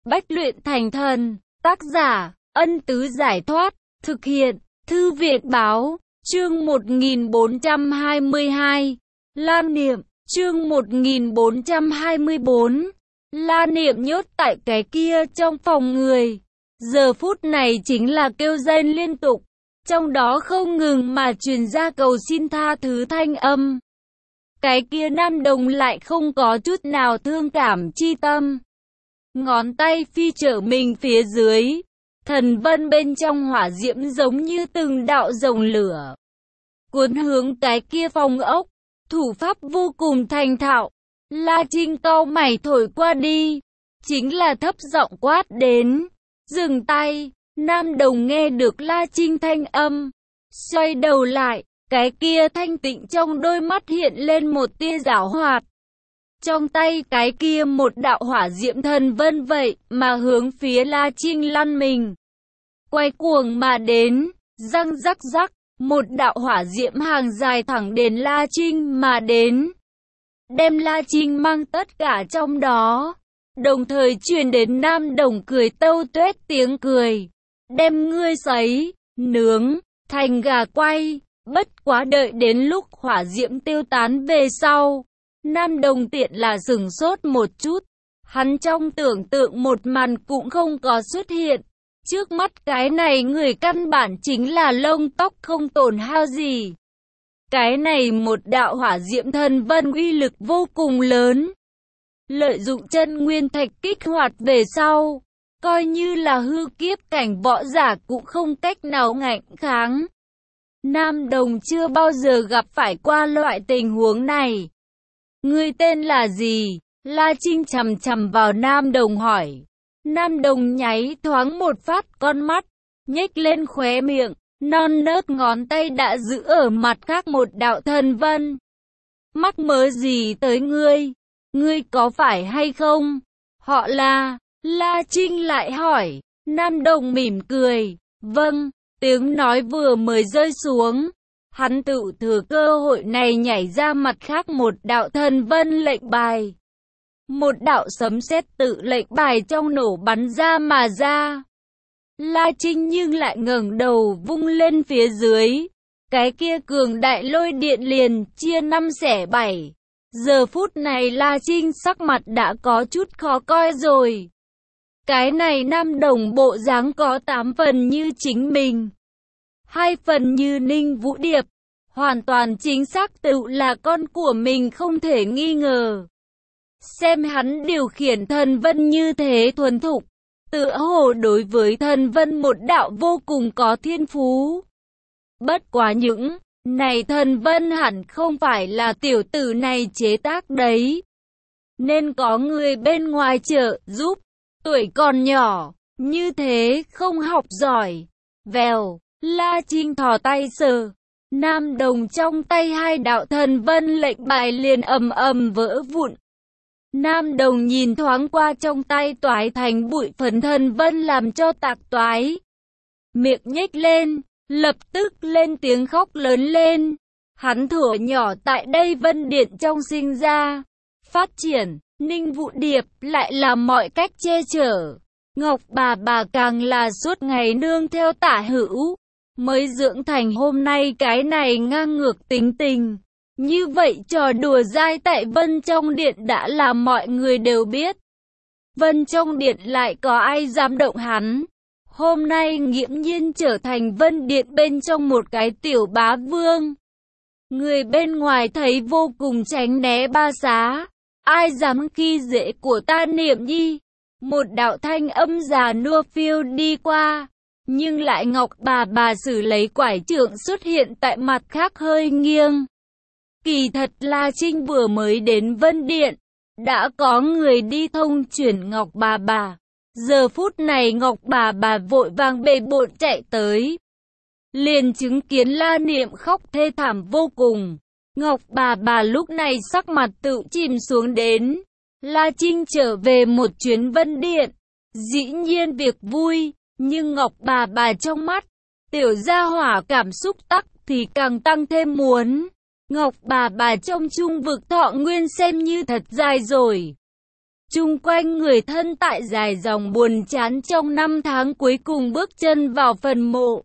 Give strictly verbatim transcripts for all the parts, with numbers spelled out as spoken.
Bách luyện thành thần. Tác giả, Ân Tứ Giải Thoát. Thực hiện, Thư viện Báo. Chương một nghìn bốn trăm hai mươi hai. La Niệm. Chương một nghìn bốn trăm hai mươi bốn. La Niệm nhốt tại cái kia trong phòng người. Giờ phút này chính là kêu rên liên tục. Trong đó không ngừng mà truyền ra cầu xin tha thứ thanh âm. Cái kia nam đồng lại không có chút nào thương cảm chi tâm. Ngón tay phi trở mình phía dưới. Thần vân bên trong hỏa diễm giống như từng đạo rồng lửa. Cuốn hướng cái kia phòng ốc. Thủ pháp vô cùng thành thạo. La Trinh cau mày thổi qua đi. Chính là thấp giọng quát đến. Dừng tay. Nam đồng nghe được La Trinh thanh âm. Xoay đầu lại. Cái kia thanh tịnh trong đôi mắt hiện lên một tia giảo hoạt. Trong tay cái kia một đạo hỏa diễm thần vân vậy mà hướng phía La Trinh lăn mình. Quay cuồng mà đến. Răng rắc rắc. Một đạo hỏa diễm hàng dài thẳng đến La Trinh mà đến. Đem La Trinh mang tất cả trong đó. Đồng thời truyền đến nam đồng cười tâu tuét tiếng cười. Đem ngươi sấy, nướng, thành gà quay. Bất quá đợi đến lúc hỏa diễm tiêu tán về sau. Nam đồng tiện là sửng sốt một chút. Hắn trong tưởng tượng một màn cũng không có xuất hiện. Trước mắt cái này người căn bản chính là lông tóc không tổn hao gì. Cái này một đạo hỏa diễm thần vân uy lực vô cùng lớn. Lợi dụng chân nguyên thạch kích hoạt về sau. Coi như là hư kiếp cảnh võ giả cũng không cách nào ngạnh kháng. Nam đồng chưa bao giờ gặp phải qua loại tình huống này. Ngươi tên là gì? La Trinh chằm chằm vào nam đồng hỏi. Nam đồng nháy thoáng một phát con mắt, nhếch lên khóe miệng, non nớt ngón tay đã giữ ở mặt khác một đạo thần vân. Mắc mớ gì tới ngươi? Ngươi có phải hay không? Họ là... La Trinh lại hỏi. Nam đồng mỉm cười. Vâng, tiếng nói vừa mới rơi xuống. Hắn tự thừa cơ hội này nhảy ra mặt khác một đạo thần vân lệnh bài. Một đạo sấm sét tự lệnh bài trong nổ bắn ra mà ra. La Trinh nhưng lại ngẩng đầu vung lên phía dưới. Cái kia cường đại lôi điện liền chia năm xẻ bảy. Giờ phút này La Trinh sắc mặt đã có chút khó coi rồi. Cái này nam đồng bộ dáng có tám phần như chính mình. Hai phần như Ninh Vũ Điệp. Hoàn toàn chính xác tự là con của mình không thể nghi ngờ. Xem hắn điều khiển thần vân như thế thuần thục. Tựa hồ đối với thần vân một đạo vô cùng có thiên phú. Bất quá những này thần vân hẳn không phải là tiểu tử này chế tác đấy. Nên có người bên ngoài trợ giúp. Tuổi còn nhỏ, như thế không học giỏi. Vèo, La Trinh thò tay sờ. Nam đồng trong tay hai đạo thần vân lệnh bài liền ầm ầm vỡ vụn. Nam đồng nhìn thoáng qua trong tay toái thành bụi phấn thần vân làm cho tạc toái. Miệng nhếch lên, lập tức lên tiếng khóc lớn lên. Hắn thuở nhỏ tại đây Vân Điện trong sinh ra, phát triển, Ninh Vũ Điệp lại là mọi cách che chở. Ngọc bà bà càng là suốt ngày nương theo Tả Hữu, mới dưỡng thành hôm nay cái này ngang ngược tính tình. Như vậy trò đùa dai tại Vân trong Điện đã là mọi người đều biết. Vân trong Điện lại có ai dám động hắn. Hôm nay nghiễm nhiên trở thành Vân Điện bên trong một cái tiểu bá vương. Người bên ngoài thấy vô cùng tránh né ba xá. Ai dám khi dễ của ta Niệm Nhi. Một đạo thanh âm già nua phiêu đi qua. Nhưng lại Ngọc bà bà sử lấy quải trượng xuất hiện tại mặt khác hơi nghiêng. Kỳ thật La Trinh vừa mới đến Vân Điện. Đã có người đi thông chuyển Ngọc bà bà. Giờ phút này Ngọc bà bà vội vàng bề bộn chạy tới. Liền chứng kiến La Niệm khóc thê thảm vô cùng. Ngọc bà bà lúc này sắc mặt tự chìm xuống đến. La Trinh trở về một chuyến Vân Điện. Dĩ nhiên việc vui. Nhưng Ngọc bà bà trong mắt. Tiểu gia hỏa cảm xúc tắc thì càng tăng thêm muốn. Ngọc bà bà trong trung vực thọ nguyên xem như thật dài rồi. chung quanh người thân tại dài dòng buồn chán trong năm tháng cuối cùng bước chân vào phần mộ.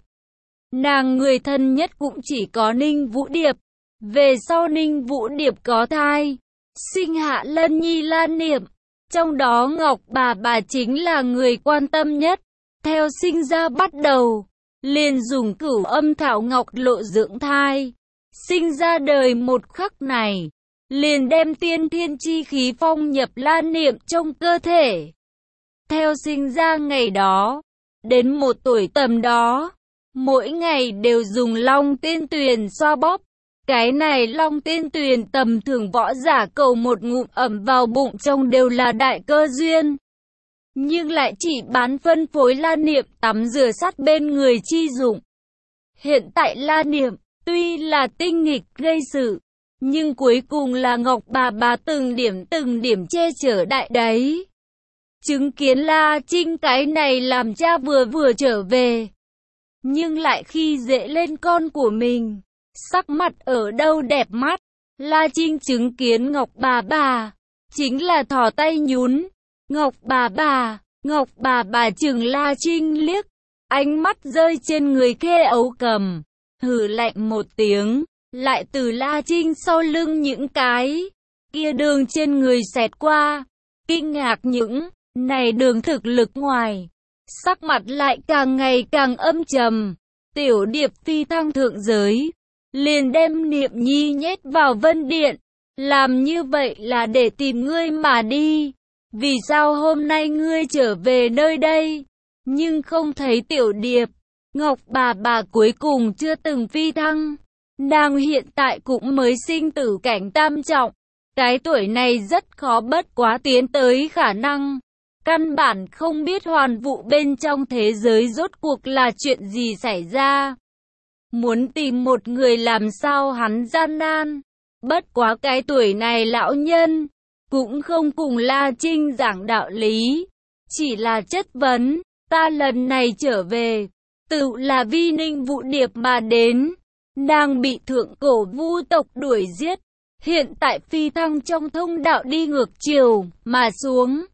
Nàng người thân nhất cũng chỉ có Ninh Vũ Điệp. Về sau Ninh Vũ Điệp có thai, sinh hạ Lân Nhi Lan Niệm. Trong đó Ngọc bà bà chính là người quan tâm nhất. Theo sinh ra bắt đầu, liền dùng cửu âm thảo ngọc lộ dưỡng thai. Sinh ra đời một khắc này, liền đem tiên thiên chi khí phong nhập Lan Niệm trong cơ thể. Theo sinh ra ngày đó, đến một tuổi tầm đó, mỗi ngày đều dùng long tiên tuyền xoa bóp. Cái này long tiên tuyền tầm thường võ giả cầu một ngụm ẩm vào bụng trong đều là đại cơ duyên. Nhưng lại chỉ bán phân phối Lan Niệm tắm rửa sát bên người chi dụng. Hiện tại Lan Niệm, tuy là tinh nghịch gây sự, nhưng cuối cùng là Ngọc bà bà từng điểm từng điểm che chở đại đấy. Chứng kiến La Trinh cái này làm cha vừa vừa trở về, nhưng lại khi dễ lên con của mình, sắc mặt ở đâu đẹp mắt. La Trinh chứng kiến Ngọc bà bà, chính là thò tay nhún. Ngọc bà bà, Ngọc bà bà chừng La Trinh liếc, ánh mắt rơi trên người Khê Ấu Cầm, hừ lạnh một tiếng, lại từ La Trinh sau lưng những cái kia đường trên người xẹt qua, kinh ngạc những này đường thực lực ngoài, sắc mặt lại càng ngày càng âm trầm. Tiểu Điệp phi thăng thượng giới, liền đem Niệm Nhi nhét vào Vân Điện, làm như vậy là để tìm ngươi mà đi. Vì sao hôm nay ngươi trở về nơi đây, nhưng không thấy Tiểu Điệp? Ngọc bà bà cuối cùng chưa từng phi thăng, nàng hiện tại cũng mới sinh tử cảnh tam trọng, cái tuổi này rất khó bất quá tiến tới khả năng. Căn bản không biết hoàn vụ bên trong thế giới rốt cuộc là chuyện gì xảy ra. Muốn tìm một người làm sao hắn gian nan. Bất quá cái tuổi này lão nhân cũng không cùng La Trinh giảng đạo lý, chỉ là chất vấn. Ta lần này trở về, tự là vi Ninh Vũ Điệp mà đến. Nàng bị thượng cổ vu tộc đuổi giết, hiện tại phi thăng trong thông đạo đi ngược chiều mà xuống.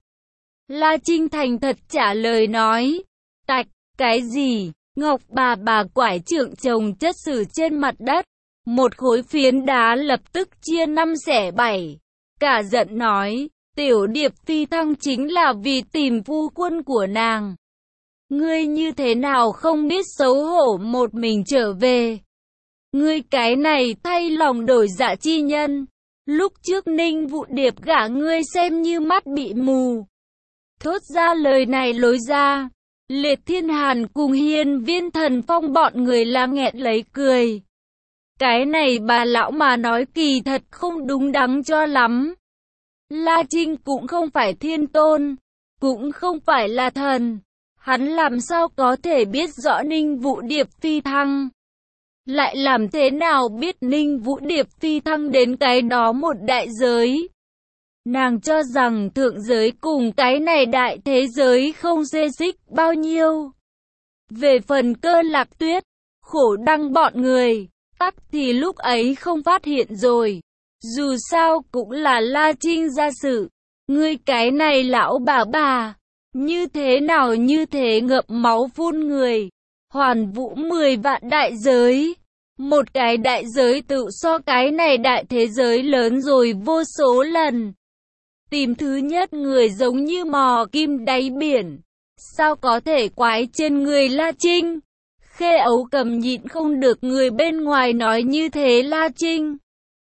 La Trinh thành thật trả lời nói. Tạch, cái gì? Ngọc bà bà quải trượng chồng chất xử trên mặt đất. Một khối phiến đá lập tức chia năm xẻ bảy. Cả giận nói, Tiểu Điệp phi thăng chính là vì tìm phu quân của nàng. Ngươi như thế nào không biết xấu hổ một mình trở về? Ngươi cái này thay lòng đổi dạ chi nhân. Lúc trước Ninh Vũ Điệp gả ngươi xem như mắt bị mù. Thốt ra lời này lối ra, Liệt Thiên Hàn cùng Hiên Viên Thần Phong bọn người la nghẹn lấy cười. Cái này bà lão mà nói kỳ thật không đúng đắn cho lắm. La Trinh cũng không phải thiên tôn, cũng không phải là thần. Hắn làm sao có thể biết rõ Ninh Vũ Điệp phi thăng? Lại làm thế nào biết Ninh Vũ Điệp phi thăng đến cái đó một đại giới? Nàng cho rằng thượng giới cùng cái này đại thế giới không xê xích bao nhiêu. Về phần Cơ Lạc Tuyết, Khổ Đăng bọn người, tắc thì lúc ấy không phát hiện rồi. Dù sao cũng là La Trinh ra sự. Ngươi cái này lão bà bà, như thế nào như thế ngậm máu phun người. Hoàn vũ mười vạn đại giới. Một cái đại giới tự so cái này đại thế giới lớn rồi vô số lần. Tìm thứ nhất người giống như mò kim đáy biển. Sao có thể quái trên người La Trinh? Khê Ấu Cầm nhịn không được người bên ngoài nói như thế La Trinh.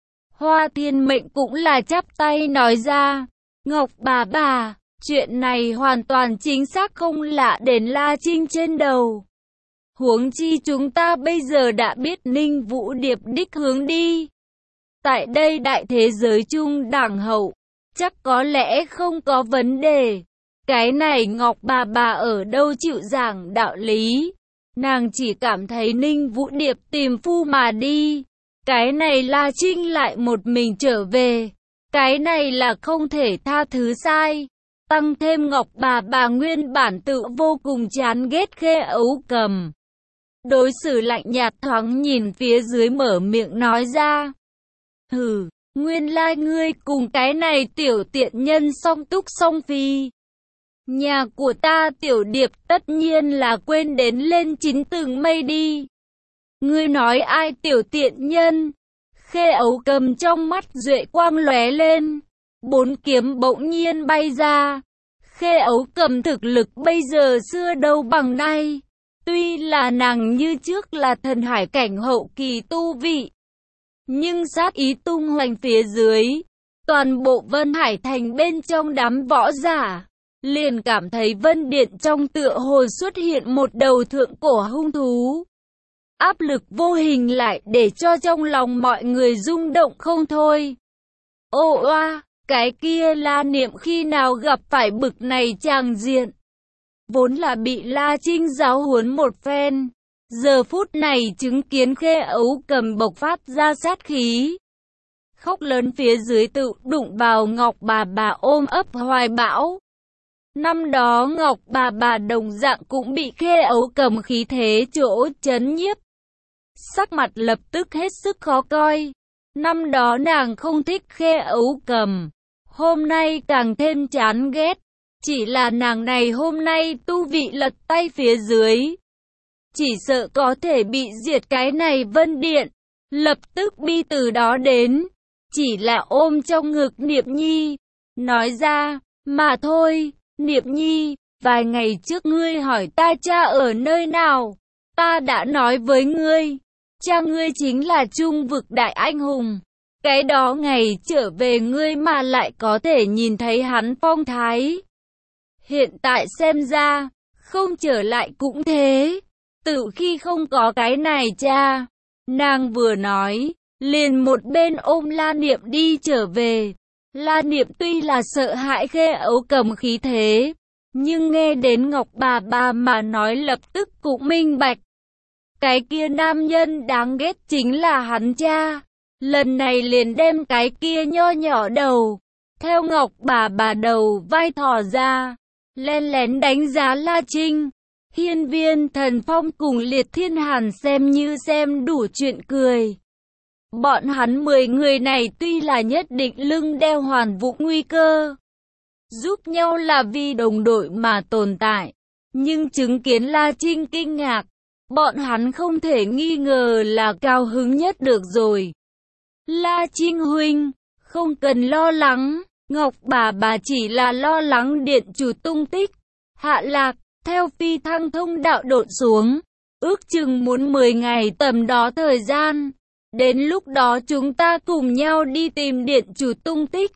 Hoa Thiên Mệnh cũng là chắp tay nói ra. Ngọc bà bà, chuyện này hoàn toàn chính xác không lạ đến La Trinh trên đầu. Huống chi chúng ta bây giờ đã biết Ninh Vũ Điệp đích hướng đi. Tại đây đại thế giới chung đẳng hậu, chắc có lẽ không có vấn đề. Cái này Ngọc bà bà ở đâu chịu giảng đạo lý. Nàng chỉ cảm thấy Ninh Vũ Điệp tìm phu mà đi. Cái này La Trinh lại một mình trở về. Cái này là không thể tha thứ sai. Tăng thêm Ngọc bà bà nguyên bản tự vô cùng chán ghét Khê Ấu Cầm. Đối xử lạnh nhạt thoáng nhìn phía dưới mở miệng nói ra. Hừ, Nguyên lai ngươi cùng cái này tiểu tiện nhân song túc song phi. Nhà của ta Tiểu Điệp tất nhiên là quên đến lên chín tầng mây đi. Ngươi nói ai tiểu tiện nhân? Khê Ấu Cầm trong mắt duệ quang lóe lên, bốn kiếm bỗng nhiên bay ra. Khê Ấu Cầm thực lực bây giờ xưa đâu bằng nay. Tuy là nàng như trước là thần hải cảnh hậu kỳ tu vị, nhưng sát ý tung hoành phía dưới, toàn bộ Vân Hải Thành bên trong đám võ giả liền cảm thấy Vân Điện trong tựa hồ xuất hiện một đầu thượng cổ hung thú. Áp lực vô hình lại để cho trong lòng mọi người rung động không thôi. Ô oa, cái kia La Niệm khi nào gặp phải bực này tràng diện. Vốn là bị La Trinh giáo huấn một phen, giờ phút này chứng kiến Khê Ấu Cầm bộc phát ra sát khí. Khóc lớn phía dưới tự đụng vào Ngọc bà bà ôm ấp hoài bão. Năm đó Ngọc bà bà đồng dạng cũng bị Khê Ấu Cầm khí thế chỗ chấn nhiếp. Sắc mặt lập tức hết sức khó coi. Năm đó nàng không thích Khê Ấu Cầm, hôm nay càng thêm chán ghét. Chỉ là nàng này hôm nay tu vị lật tay phía dưới, chỉ sợ có thể bị diệt cái này Vân Điện. Lập tức bi từ đó đến, chỉ là ôm trong ngực Niệm Nhi, nói ra, mà thôi, Niệm Nhi, vài ngày trước ngươi hỏi ta cha ở nơi nào, ta đã nói với ngươi, cha ngươi chính là Trung Vực đại anh hùng. Cái đó ngày trở về ngươi mà lại có thể nhìn thấy hắn phong thái. Hiện tại xem ra, không trở lại cũng thế. Từ khi không có cái này cha, nàng vừa nói, liền một bên ôm La Niệm đi trở về. La Niệm tuy là sợ hãi Khê Ấu Cầm khí thế, nhưng nghe đến Ngọc bà bà mà nói lập tức cũng minh bạch. Cái kia nam nhân đáng ghét chính là hắn cha. Lần này liền đem cái kia nho nhỏ đầu, theo Ngọc bà bà đầu vai thò ra, len lén đánh giá La Trinh. Hiên Viên Thần Phong cùng Liệt Thiên Hàn xem như xem đủ chuyện cười. Bọn hắn mười người này tuy là nhất định lưng đeo hoàn vũ nguy cơ, giúp nhau là vì đồng đội mà tồn tại, nhưng chứng kiến La Trinh kinh ngạc, bọn hắn không thể nghi ngờ là cao hứng nhất được rồi. La Trinh huynh, không cần lo lắng, Ngọc bà bà chỉ là lo lắng điện chủ tung tích. Hạ Lạc, theo phi thăng thông đạo độn xuống, ước chừng muốn mười ngày tầm đó thời gian. Đến lúc đó chúng ta cùng nhau đi tìm điện chủ tung tích.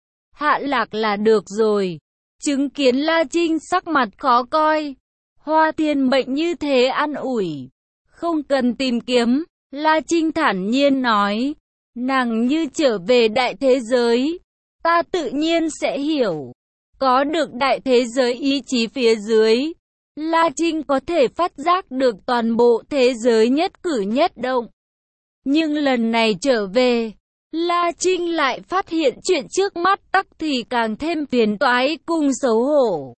Hạ Lạc là được rồi. Chứng kiến La Trinh sắc mặt khó coi, Hoa Thiên Mệnh như thế an ủi. Không cần tìm kiếm, La Trinh thản nhiên nói. Nàng như trở về đại thế giới, ta tự nhiên sẽ hiểu. Có được đại thế giới ý chí phía dưới, La Trinh có thể phát giác được toàn bộ thế giới nhất cử nhất động. Nhưng lần này trở về, La Trinh lại phát hiện chuyện trước mắt tắc thì càng thêm phiền toái cùng xấu hổ.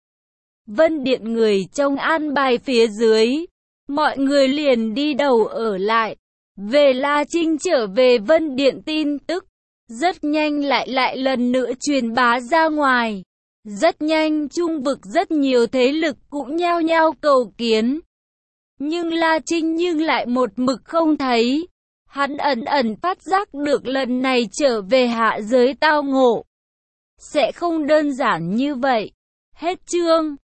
Vân Điện người trong an bài phía dưới, mọi người liền đi đầu ở lại. Về La Trinh trở về Vân Điện tin tức, rất nhanh lại lại lần nữa truyền bá ra ngoài. Rất nhanh Trung Vực rất nhiều thế lực cũng nhao nhao cầu kiến. Nhưng La Trinh nhưng lại một mực không thấy. Hắn ẩn ẩn phát giác được lần này trở về hạ giới tao ngộ sẽ không đơn giản như vậy. Hết chương.